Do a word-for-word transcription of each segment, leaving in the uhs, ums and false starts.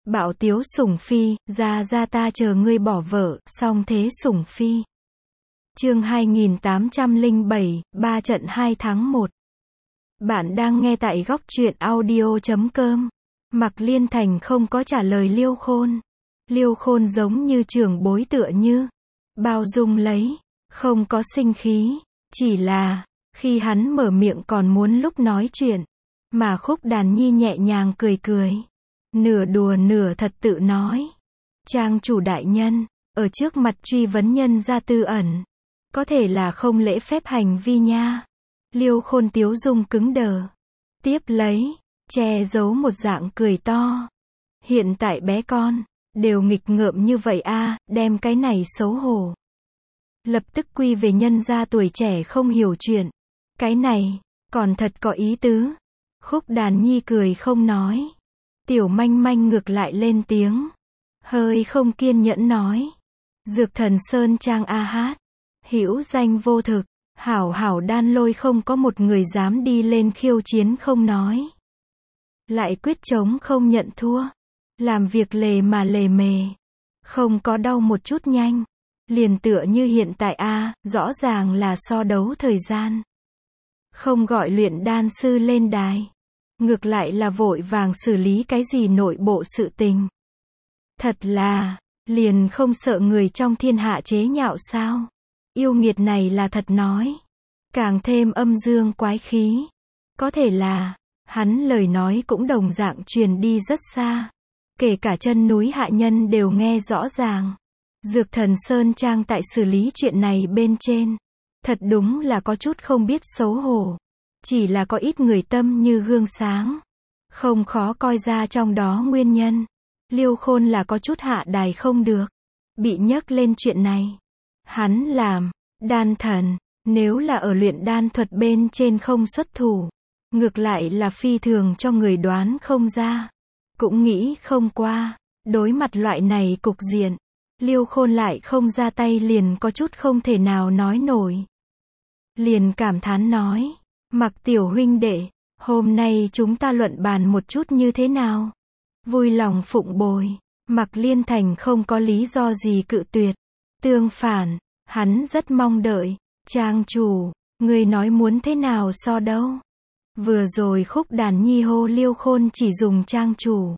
Bạo tiếu sủng phi, ra ra ta chờ ngươi bỏ vợ, song thế sủng phi. Chương hai nghìn tám trăm lẻ bảy, ba trận hai tháng một. Bạn đang nghe tại góc truyện audio chấm com. Mạc Liên Thành không có trả lời Liêu Khôn. Liêu Khôn giống như trưởng bối tựa như bao dung lấy, không có sinh khí, chỉ là khi hắn mở miệng còn muốn lúc nói chuyện, mà Khúc Đàn Nhi nhẹ nhàng cười cười, nửa đùa nửa thật tự nói: "Trang chủ đại nhân, ở trước mặt truy vấn nhân gia tư ẩn, có thể là không lễ phép hành vi nha." Liêu Khôn tiếu dung cứng đờ, tiếp lấy che giấu một dạng cười to: "Hiện tại bé con đều nghịch ngợm như vậy a, đem cái này xấu hổ. Lập tức quy về nhân gia tuổi trẻ không hiểu chuyện. Cái này còn thật có ý tứ." Khúc Đàn Nhi cười không nói. Tiểu Manh Manh ngược lại lên tiếng, hơi không kiên nhẫn nói: "Dược Thần Sơn Trang a hát, hữu danh vô thực, hảo hảo đan lôi không có một người dám đi lên khiêu chiến không nói. Lại quyết chống không nhận thua, làm việc lề mà lề mề, không có đau một chút nhanh. Liền tựa như hiện tại a, rõ ràng là so đấu thời gian. Không gọi luyện đan sư lên đài, ngược lại là vội vàng xử lý cái gì nội bộ sự tình. Thật là, liền không sợ người trong thiên hạ chế nhạo sao?" Yêu nghiệt này là thật nói, càng thêm âm dương quái khí. Có thể là, hắn lời nói cũng đồng dạng truyền đi rất xa. Kể cả chân núi hạ nhân đều nghe rõ ràng. Dược Thần Sơn Trang tại xử lý chuyện này bên trên, thật đúng là có chút không biết xấu hổ. Chỉ là có ít người tâm như gương sáng, không khó coi ra trong đó nguyên nhân. Liêu Khôn là có chút hạ đài không được, bị nhắc lên chuyện này. Hắn làm đan thần, nếu là ở luyện đan thuật bên trên không xuất thủ, ngược lại là phi thường cho người đoán không ra, cũng nghĩ không qua. Đối mặt loại này cục diện, Liêu Khôn lại không ra tay liền có chút không thể nào nói nổi. Liền cảm thán nói: "Mạc tiểu huynh đệ, hôm nay chúng ta luận bàn một chút như thế nào?" Vui lòng phụng bồi. Mạc Liên Thành không có lý do gì cự tuyệt. Tương phản, hắn rất mong đợi. "Trang chủ, người nói muốn thế nào so đâu?" Vừa rồi Khúc Đàn Nhi hô Liêu Khôn chỉ dùng trang chủ,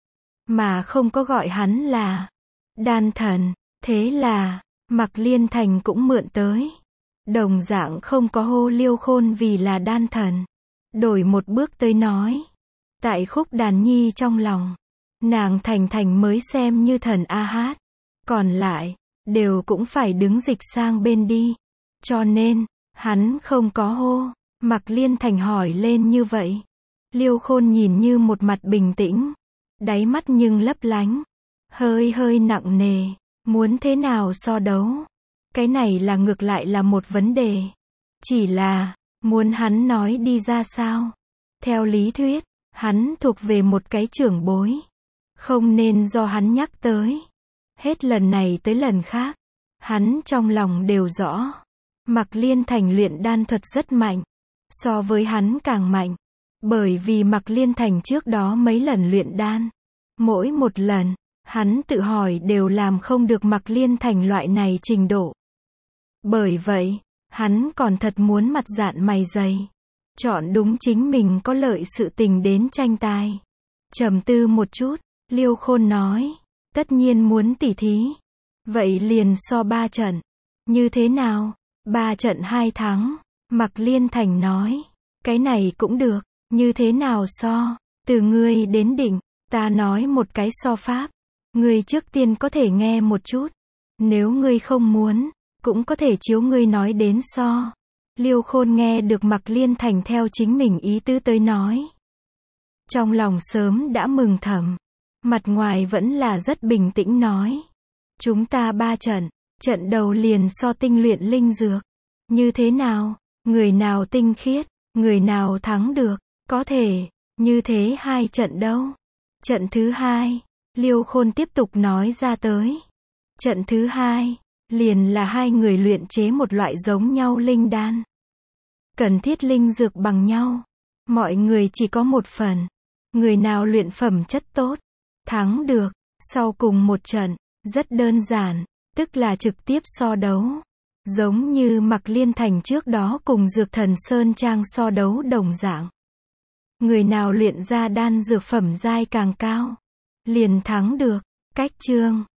mà không có gọi hắn là đan thần. Thế là, Mạc Liên Thành cũng mượn tới. Đồng dạng không có hô Liêu Khôn vì là đan thần. Đổi một bước tới nói, tại Khúc Đàn Nhi trong lòng, nàng Thành Thành mới xem như thần a hát. Còn lại, đều cũng phải đứng dịch sang bên đi. Cho nên, hắn không có hô. Mạc Liên Thành hỏi lên như vậy. Liêu Khôn nhìn như một mặt bình tĩnh, đáy mắt nhưng lấp lánh, hơi hơi nặng nề. Muốn thế nào so đấu? Cái này là ngược lại là một vấn đề. Chỉ là, muốn hắn nói đi ra sao? Theo lý thuyết, hắn thuộc về một cái trưởng bối, không nên do hắn nhắc tới. Hết lần này tới lần khác, hắn trong lòng đều rõ, Mạc Liên Thành luyện đan thuật rất mạnh, so với hắn càng mạnh. Bởi vì Mạc Liên Thành trước đó mấy lần luyện đan, mỗi một lần, hắn tự hỏi đều làm không được Mạc Liên Thành loại này trình độ. Bởi vậy, hắn còn thật muốn mặt dạn mày dày, chọn đúng chính mình có lợi sự tình đến tranh tài. Trầm tư một chút, Liêu Khôn nói: "Tất nhiên muốn tỉ thí, vậy liền so ba trận. Như thế nào?" "Ba trận hai thắng." Mạc Liên Thành nói: "Cái này cũng được, như thế nào so?" "Từ ngươi đến định, ta nói một cái so pháp. Ngươi trước tiên có thể nghe một chút. Nếu ngươi không muốn, cũng có thể chiếu ngươi nói đến so." Liêu Khôn nghe được Mạc Liên Thành theo chính mình ý tứ tới nói, trong lòng sớm đã mừng thầm, mặt ngoài vẫn là rất bình tĩnh nói: "Chúng ta ba trận, trận đầu liền so tinh luyện linh dược. Như thế nào? Người nào tinh khiết, người nào thắng được? Có thể, như thế hai trận đâu?" Trận thứ hai, Liêu Khôn tiếp tục nói ra tới. Trận thứ hai, liền là hai người luyện chế một loại giống nhau linh đan. Cần thiết linh dược bằng nhau. Mọi người chỉ có một phần. Người nào luyện phẩm chất tốt, thắng được. Sau cùng một trận, rất đơn giản, tức là trực tiếp so đấu. Giống như Mạc Liên Thành trước đó cùng Dược Thần Sơn Trang so đấu đồng dạng. Người nào luyện ra đan dược phẩm giai càng cao, liền thắng được. Cách chương